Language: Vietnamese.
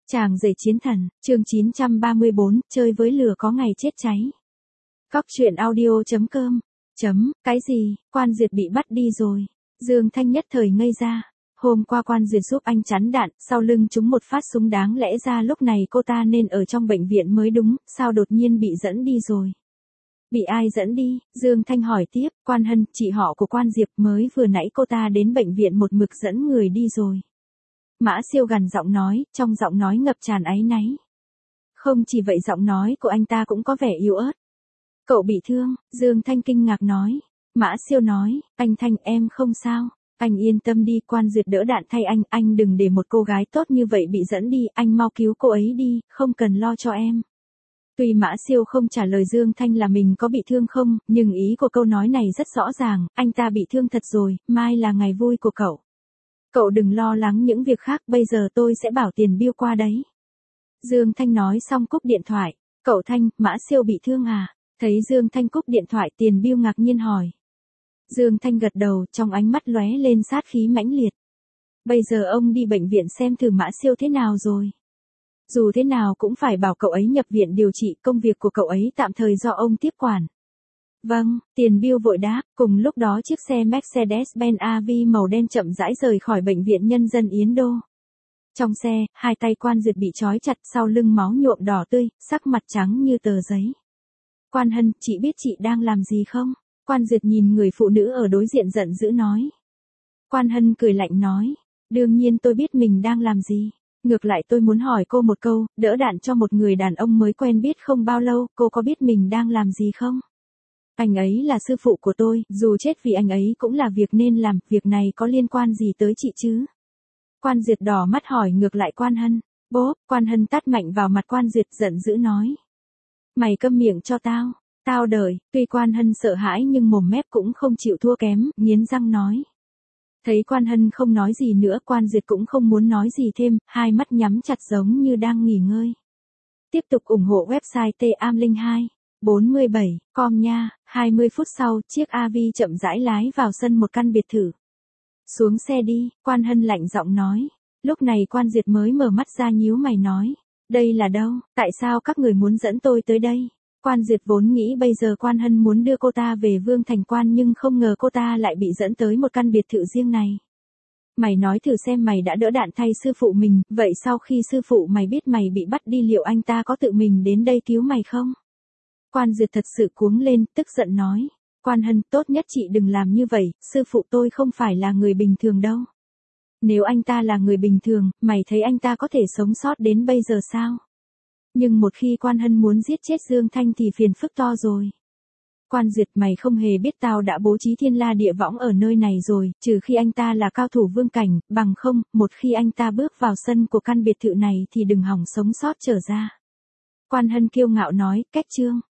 Chàng rể chiến thần, chương 934, chơi với lửa có ngày chết cháy. Cóc truyện audio.com. Cái gì, Quan Duyệt bị bắt đi rồi. Dương Thanh nhất thời ngây ra. Hôm qua Quan Duyệt giúp anh chắn đạn, sau lưng trúng một phát súng, đáng lẽ ra lúc này cô ta nên ở trong bệnh viện mới đúng, sao đột nhiên bị dẫn đi rồi. Bị ai dẫn đi? Dương Thanh hỏi tiếp. Quan Hân, chị họ của Quan Diệp, mới vừa nãy cô ta đến bệnh viện một mực dẫn người đi rồi. Mã Siêu gằn giọng nói, trong giọng nói ngập tràn áy náy. Không chỉ vậy, giọng nói của anh ta cũng có vẻ yếu ớt. Cậu bị thương? Dương Thanh kinh ngạc nói. Mã Siêu nói, anh Thanh, em không sao. Anh yên tâm đi, Quan Duyệt đỡ đạn thay anh đừng để một cô gái tốt như vậy bị dẫn đi, anh mau cứu cô ấy đi, không cần lo cho em. Tuy Mã Siêu không trả lời Dương Thanh là mình có bị thương không, nhưng ý của câu nói này rất rõ ràng, anh ta bị thương thật rồi, mai là ngày vui của cậu. Cậu đừng lo lắng những việc khác, bây giờ tôi sẽ bảo Tiền Biêu qua đấy. Dương Thanh nói xong cúp điện thoại. Cậu Thanh, Mã Siêu bị thương à? Thấy Dương Thanh cúp điện thoại, Tiền Biêu ngạc nhiên hỏi. Dương Thanh gật đầu, trong ánh mắt lóe lên sát khí mãnh liệt. Bây giờ ông đi bệnh viện xem thử Mã Siêu thế nào rồi. Dù thế nào cũng phải bảo cậu ấy nhập viện điều trị, công việc của cậu ấy tạm thời do ông tiếp quản. Vâng, Tiền Biêu vội đáp. Cùng lúc đó chiếc xe Mercedes-Benz AV màu đen chậm rãi rời khỏi bệnh viện Nhân dân Yến Đô. Trong xe, hai tay Quan Duyệt bị trói chặt, sau lưng máu nhuộm đỏ tươi, sắc mặt trắng như tờ giấy. Quan Hân, chị biết chị đang làm gì không? Quan Duyệt nhìn người phụ nữ ở đối diện giận dữ nói. Quan Hân cười lạnh nói. Đương nhiên tôi biết mình đang làm gì. Ngược lại tôi muốn hỏi cô một câu, đỡ đạn cho một người đàn ông mới quen biết không bao lâu, cô có biết mình đang làm gì không? Anh ấy là sư phụ của tôi, dù chết vì anh ấy cũng là việc nên làm, việc này có liên quan gì tới chị chứ? Quan Duyệt đỏ mắt hỏi ngược lại Quan Hân. Bốp, Quan Hân tát mạnh vào mặt Quan Duyệt, giận dữ nói. Mày câm miệng cho tao, tao đợi. Tuy Quan Hân sợ hãi nhưng mồm mép cũng không chịu thua kém, nghiến răng nói. Thấy Quan Hân không nói gì nữa, Quan Duyệt cũng không muốn nói gì thêm, hai mắt nhắm chặt giống như đang nghỉ ngơi. Tiếp tục ủng hộ website tamlinh247.com nha. 20 phút sau, chiếc AV chậm rãi lái vào sân một căn biệt thự. Xuống xe đi, Quan Hân lạnh giọng nói. Lúc này Quan Duyệt mới mở mắt ra, nhíu mày nói. Đây là đâu, tại sao các người muốn dẫn tôi tới đây? Quan Duyệt vốn nghĩ bây giờ Quan Hân muốn đưa cô ta về Vương Thành Quan, nhưng không ngờ cô ta lại bị dẫn tới một căn biệt thự riêng này. Mày nói thử xem, mày đã đỡ đạn thay sư phụ mình, vậy sau khi sư phụ mày biết mày bị bắt đi, liệu anh ta có tự mình đến đây cứu mày không? Quan Duyệt thật sự cuống lên, tức giận nói. Quan Hân, tốt nhất chị đừng làm như vậy, sư phụ tôi không phải là người bình thường đâu. Nếu anh ta là người bình thường, mày thấy anh ta có thể sống sót đến bây giờ sao? Nhưng một khi Quan Hân muốn giết chết Dương Thanh thì phiền phức to rồi. Quan Duyệt, mày không hề biết tao đã bố trí thiên la địa võng ở nơi này rồi, trừ khi anh ta là cao thủ vương cảnh, bằng không, một khi anh ta bước vào sân của căn biệt thự này thì đừng hòng sống sót trở ra. Quan Hân kiêu ngạo nói, cách chương.